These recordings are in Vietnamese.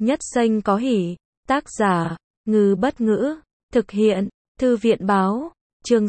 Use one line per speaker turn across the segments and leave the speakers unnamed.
Nhất danh có hỷ. Tác giả, Ngư Bất Ngữ. Thực hiện, Thư viện Báo. Chương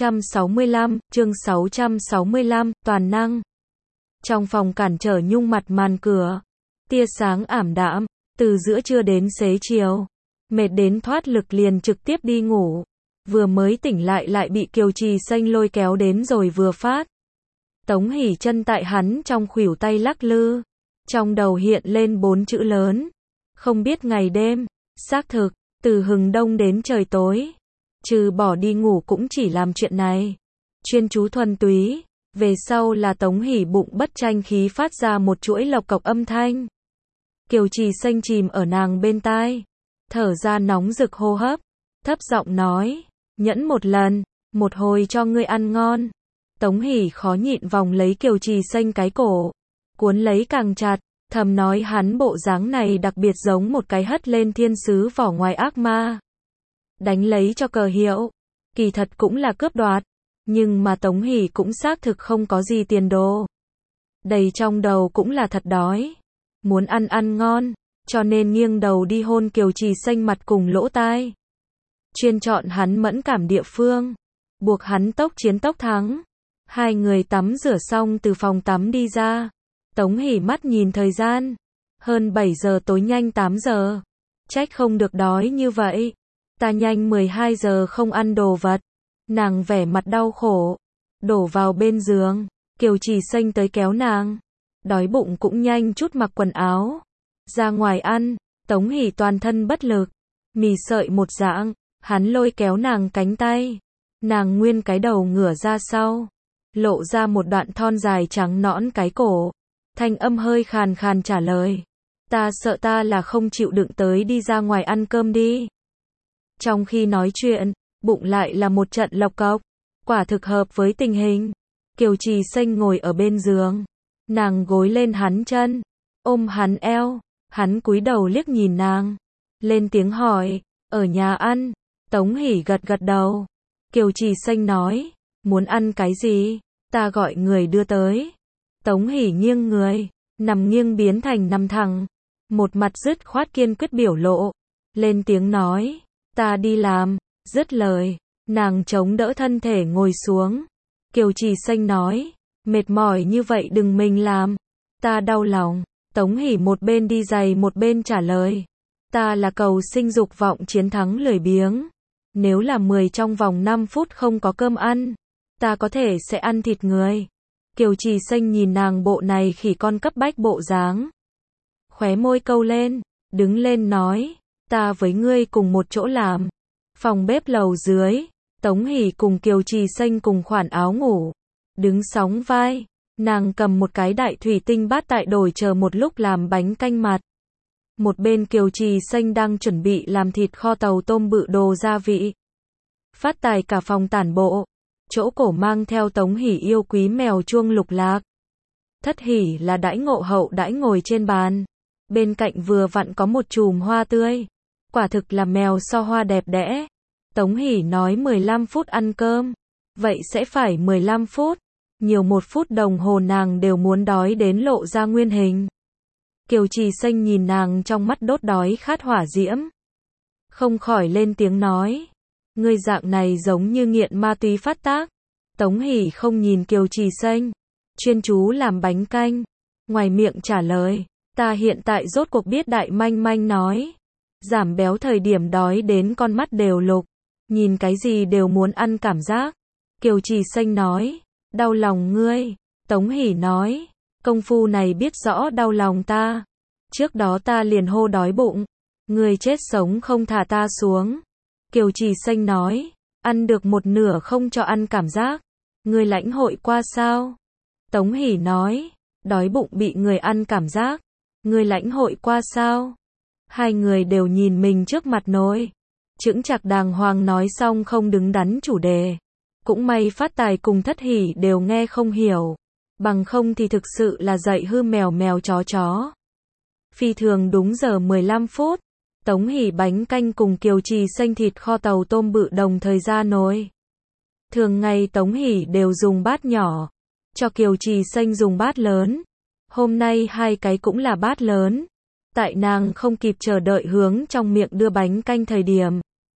665, toàn năng. Trong phòng cản trở nhung mặt màn cửa. Tia sáng ảm đạm, từ giữa trưa đến xế chiều. Mệt đến thoát lực liền trực tiếp đi ngủ. Vừa mới tỉnh lại bị Kiều Trì Xanh lôi kéo đến rồi vừa phát. Tống Hỷ chân tại hắn trong khuỷu tay lắc lư. Trong đầu hiện lên 4 chữ lớn. Không biết ngày đêm. Xác thực, từ hừng đông đến trời tối. Trừ bỏ đi ngủ cũng chỉ làm chuyện này. Chuyên chú thuần túy. Về sau là Tống Hỷ bụng bất tranh khí phát ra một chuỗi lộc cộc âm thanh. Kiều Trì Xanh chìm ở nàng bên tai. Thở ra nóng rực hô hấp. Thấp giọng nói. Nhẫn một lần. Một hồi cho ngươi ăn ngon. Tống Hỷ khó nhịn vòng lấy Kiều Trì Xanh cái cổ. Cuốn lấy càng chặt. Thầm nói hắn bộ dáng này đặc biệt giống một cái hất lên thiên sứ vỏ ngoài ác ma. Đánh lấy cho cờ hiệu. Kỳ thật cũng là cướp đoạt. Nhưng mà Tống Hỷ cũng xác thực không có gì tiền đồ. Đầy trong đầu cũng là thật đói. Muốn ăn ngon. Cho nên nghiêng đầu đi hôn Kiều Trì Xanh mặt cùng lỗ tai. Chuyên chọn hắn mẫn cảm địa phương. Buộc hắn tốc chiến tốc thắng. Hai người tắm rửa xong từ phòng tắm đi ra. Tống Hỷ mắt nhìn thời gian. Hơn 7 giờ tối nhanh 8 giờ. Trách không được đói như vậy. Ta nhanh 12 giờ không ăn đồ vật. Nàng vẻ mặt đau khổ. Đổ vào bên giường. Kiều Trì Xanh tới kéo nàng. Đói bụng cũng nhanh chút mặc quần áo. Ra ngoài ăn. Tống Hỷ toàn thân bất lực. Mì sợi một dạng. Hắn lôi kéo nàng cánh tay. Nàng nguyên cái đầu ngửa ra sau. Lộ ra một đoạn thon dài trắng nõn cái cổ. Thanh âm hơi khàn khàn trả lời. Ta sợ ta là không chịu đựng tới đi ra ngoài ăn cơm đi. Trong khi nói chuyện, bụng lại là một trận lộc cộc. Quả thực hợp với tình hình. Kiều Trì Xanh ngồi ở bên giường. Nàng gối lên hắn chân. Ôm hắn eo. Hắn cúi đầu liếc nhìn nàng. Lên tiếng hỏi. Ở nhà ăn. Tống Hỷ gật gật đầu. Kiều Trì Xanh nói. Muốn ăn cái gì? Ta gọi người đưa tới. Tống Hỷ nghiêng người. Nằm nghiêng biến thành nằm thẳng. Một mặt dứt khoát kiên quyết biểu lộ. Lên tiếng nói. Ta đi làm. Dứt lời. Nàng chống đỡ thân thể ngồi xuống. Kiều Trì Xanh nói. Mệt mỏi như vậy đừng mình làm. Ta đau lòng. Tống Hỷ một bên đi giày một bên trả lời. Ta là cầu sinh dục vọng chiến thắng lười biếng. Nếu là 10 trong vòng 5 phút không có cơm ăn. Ta có thể sẽ ăn thịt người. Kiều Trì Xanh nhìn nàng bộ này khỉ con cấp bách bộ dáng. Khóe môi câu lên. Đứng lên nói. Ta với ngươi cùng một chỗ làm. Phòng bếp lầu dưới. Tống Hỷ cùng Kiều Trì Xanh cùng khoản áo ngủ. Đứng sóng vai. Nàng cầm một cái đại thủy tinh bát tại đồi chờ một lúc làm bánh canh mặt. Một bên Kiều Trì Xanh đang chuẩn bị làm thịt kho tàu tôm bự đồ gia vị. Phát tài cả phòng tản bộ. Chỗ cổ mang theo Tống Hỷ yêu quý mèo chuông lục lạc. Thất Hỷ là đãi ngộ hậu đãi ngồi trên bàn. Bên cạnh vừa vặn có một chùm hoa tươi. Quả thực là mèo so hoa đẹp đẽ. Tống Hỷ nói 15 phút ăn cơm. Vậy sẽ phải 15 phút. Nhiều 1 phút đồng hồ nàng đều muốn đói đến lộ ra nguyên hình. Kiều Trì Xanh nhìn nàng trong mắt đốt đói khát hỏa diễm. Không khỏi lên tiếng nói. Ngươi dạng này giống như nghiện ma túy phát tác. Tống Hỷ không nhìn Kiều Trì Xanh. Chuyên chú làm bánh canh. Ngoài miệng trả lời. Ta hiện tại rốt cuộc biết đại manh manh nói. Giảm béo thời điểm đói đến con mắt đều lục. Nhìn cái gì đều muốn ăn cảm giác. Kiều Trì Xanh nói. Đau lòng ngươi. Tống Hỷ nói. Công phu này biết rõ đau lòng ta. Trước đó ta liền hô đói bụng. Ngươi chết sống không thả ta xuống. Kiều Trì Xanh nói. Ăn được một nửa không cho ăn cảm giác. Ngươi lãnh hội qua sao? Tống Hỷ nói. Đói bụng bị người ăn cảm giác. Ngươi lãnh hội qua sao? Hai người đều nhìn mình trước mặt nồi. Chững chạc đàng hoàng nói xong không đứng đắn chủ đề. Cũng may Phát Tài cùng Thất Hỷ đều nghe không hiểu. Bằng không thì thực sự là dạy hư mèo mèo chó. Phi thường đúng giờ 15 phút. Tống Hỷ bánh canh cùng Kiều Trì Xanh thịt kho tàu tôm bự đồng thời ra nồi. Thường ngày Tống Hỷ đều dùng bát nhỏ. Cho Kiều Trì Xanh dùng bát lớn. Hôm nay hai cái cũng là bát lớn. Tại nàng không kịp chờ đợi hướng trong miệng đưa bánh canh thời điểm.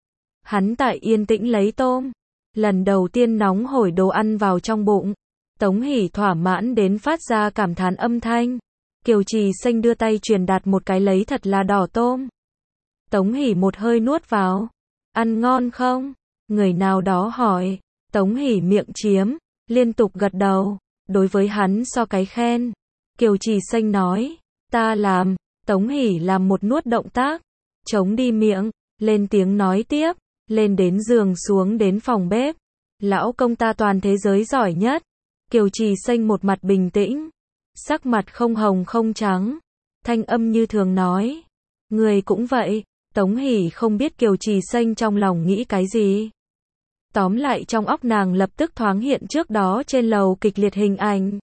Hắn tại yên tĩnh lấy tôm. Lần đầu tiên nóng hổi đồ ăn vào trong bụng. Tống Hỷ thỏa mãn đến phát ra cảm thán âm thanh. Kiều Trì Xanh đưa tay truyền đạt một cái lấy thật là đỏ tôm. Tống Hỷ một hơi nuốt vào. Ăn ngon không? Người nào đó hỏi. Tống Hỷ miệng chiếm, liên tục gật đầu. Đối với hắn so cái khen. Kiều Trì Xanh nói. Ta làm. Tống Hỷ làm một nuốt động tác. Chống đi miệng, lên tiếng nói tiếp. Lên đến giường xuống đến phòng bếp. Lão công ta toàn thế giới giỏi nhất. Kiều Trì Xanh một mặt bình tĩnh. Sắc mặt không hồng không trắng. Thanh âm như thường nói. Người cũng vậy. Tống Hỷ không biết Kiều Trì Xanh trong lòng nghĩ cái gì. Tóm lại trong óc nàng lập tức thoáng hiện trước đó trên lầu kịch liệt hình ảnh.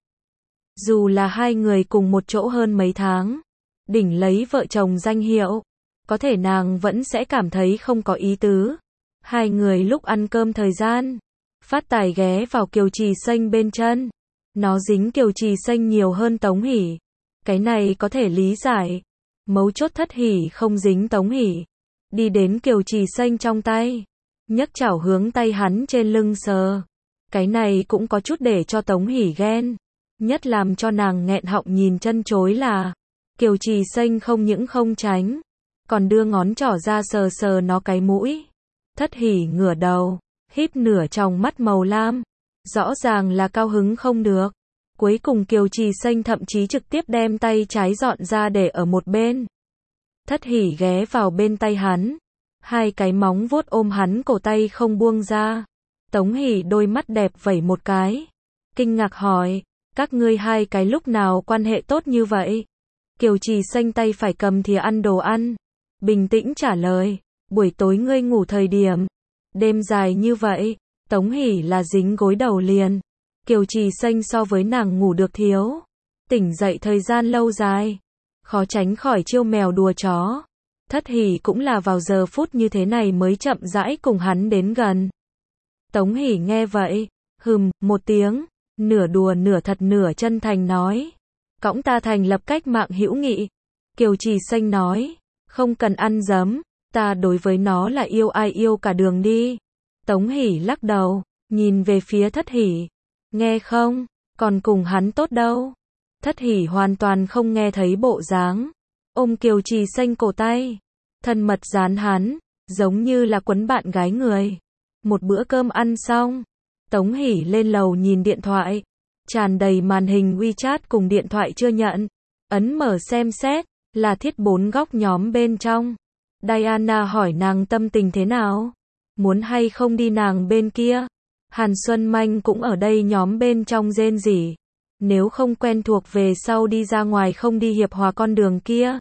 Dù là hai người cùng một chỗ hơn mấy tháng, đỉnh lấy vợ chồng danh hiệu, có thể nàng vẫn sẽ cảm thấy không có ý tứ. Hai người lúc ăn cơm thời gian, Phát Tài ghé vào Kiều Trì Xanh bên chân. Nó dính Kiều Trì Xanh nhiều hơn Tống Hỷ. Cái này có thể lý giải. Mấu chốt Thất Hỷ không dính Tống Hỷ. Đi đến Kiều Trì Xanh trong tay. Nhấc chảo hướng tay hắn trên lưng sờ. Cái này cũng có chút để cho Tống Hỷ ghen. Nhất làm cho nàng nghẹn họng nhìn chân chối là Kiều Trì Xanh không những không tránh, còn đưa ngón trỏ ra sờ sờ nó cái mũi. Thất Hỷ ngửa đầu, híp nửa tròng mắt màu lam. Rõ ràng là cao hứng không được. Cuối cùng Kiều Trì Xanh thậm chí trực tiếp đem tay trái dọn ra để ở một bên. Thất Hỷ ghé vào bên tay hắn. Hai cái móng vuốt ôm hắn cổ tay không buông ra. Tống Hỷ đôi mắt đẹp vẩy một cái. Kinh ngạc hỏi, các ngươi hai cái lúc nào quan hệ tốt như vậy? Kiều Trì Xanh tay phải cầm thìa ăn đồ ăn. Bình tĩnh trả lời, buổi tối ngươi ngủ thời điểm. Đêm dài như vậy, Tống Hỷ là dính gối đầu liền. Kiều Trì Xanh so với nàng ngủ được thiếu. Tỉnh dậy thời gian lâu dài. Khó tránh khỏi chiêu mèo đùa chó. Thất Hỷ cũng là vào giờ phút như thế này mới chậm rãi cùng hắn đến gần. Tống Hỷ nghe vậy, một tiếng, nửa đùa nửa thật nửa chân thành nói. Cõng ta thành lập cách mạng hữu nghị. Kiều Trì Xanh nói, không cần ăn dấm, ta đối với nó là yêu ai yêu cả đường đi. Tống Hỷ lắc đầu, nhìn về phía Thất Hỷ. Nghe không, còn cùng hắn tốt đâu. Thất Hỷ hoàn toàn không nghe thấy bộ dáng. Ôm Kiều Trì Xanh cổ tay, thân mật dán hắn, giống như là quấn bạn gái người. Một bữa cơm ăn xong, Tống Hỷ lên lầu nhìn điện thoại, tràn đầy màn hình WeChat cùng điện thoại chưa nhận. Ấn mở xem xét, là Thiết Bốn Góc nhóm bên trong. Diana hỏi nàng tâm tình thế nào, muốn hay không đi nàng bên kia. Hàn Xuân Manh cũng ở đây nhóm bên trong rên rỉ. Nếu không quen thuộc về sau đi ra ngoài không đi hiệp hòa con đường kia.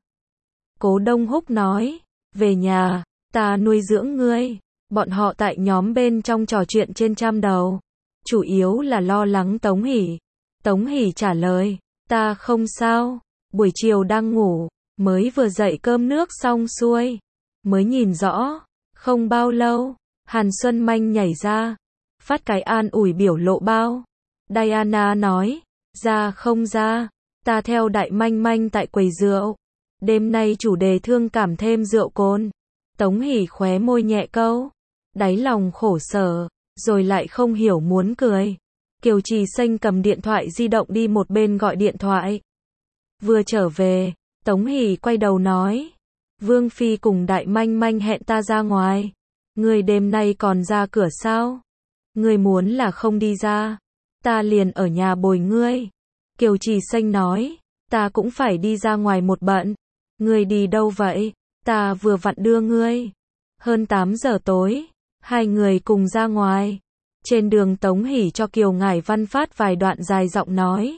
Cố Đông Húc nói, về nhà, ta nuôi dưỡng ngươi. Bọn họ tại nhóm bên trong trò chuyện trên trăm đầu. Chủ yếu là lo lắng Tống Hỷ. Tống Hỷ trả lời, ta không sao, buổi chiều đang ngủ, mới vừa dậy cơm nước xong xuôi. Mới nhìn rõ, không bao lâu, Hàn Xuân Manh nhảy ra. Phát cái an ủi biểu lộ bao. Diana nói, ra không ra, ta theo Đại Manh Manh tại quầy rượu. Đêm nay chủ đề thương cảm thêm rượu cồn. Tống Hỷ khóe môi nhẹ câu, đáy lòng khổ sở, rồi lại không hiểu muốn cười. Kiều Trì Xanh cầm điện thoại di động đi một bên gọi điện thoại. Vừa trở về, Tống Hỷ quay đầu nói, Vương Phi cùng Đại Manh Manh hẹn ta ra ngoài. Người đêm nay còn ra cửa sao? Ngươi muốn là không đi ra, ta liền ở nhà bồi ngươi. Kiều Trì Xanh nói, ta cũng phải đi ra ngoài một bận. Ngươi đi đâu vậy? Ta vừa vặn đưa ngươi. Hơn 8 giờ tối, hai người cùng ra ngoài. Trên đường Tống Hỷ cho Kiều Ngải Văn phát vài đoạn dài giọng nói.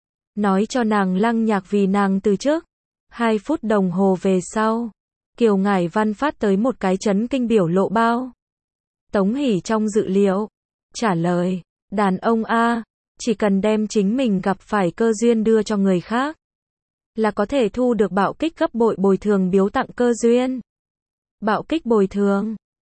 Nói cho nàng lăng nhạc vì nàng từ trước. 2 phút đồng hồ về sau, Kiều Ngải Văn phát tới một cái chấn kinh biểu lộ bao. Tống Hỷ trong dự liệu, trả lời, đàn ông A, chỉ cần đem chính mình gặp phải cơ duyên đưa cho người khác, là có thể thu được bạo kích gấp bội bồi thường biếu tặng cơ duyên. Bạo kích bồi thường.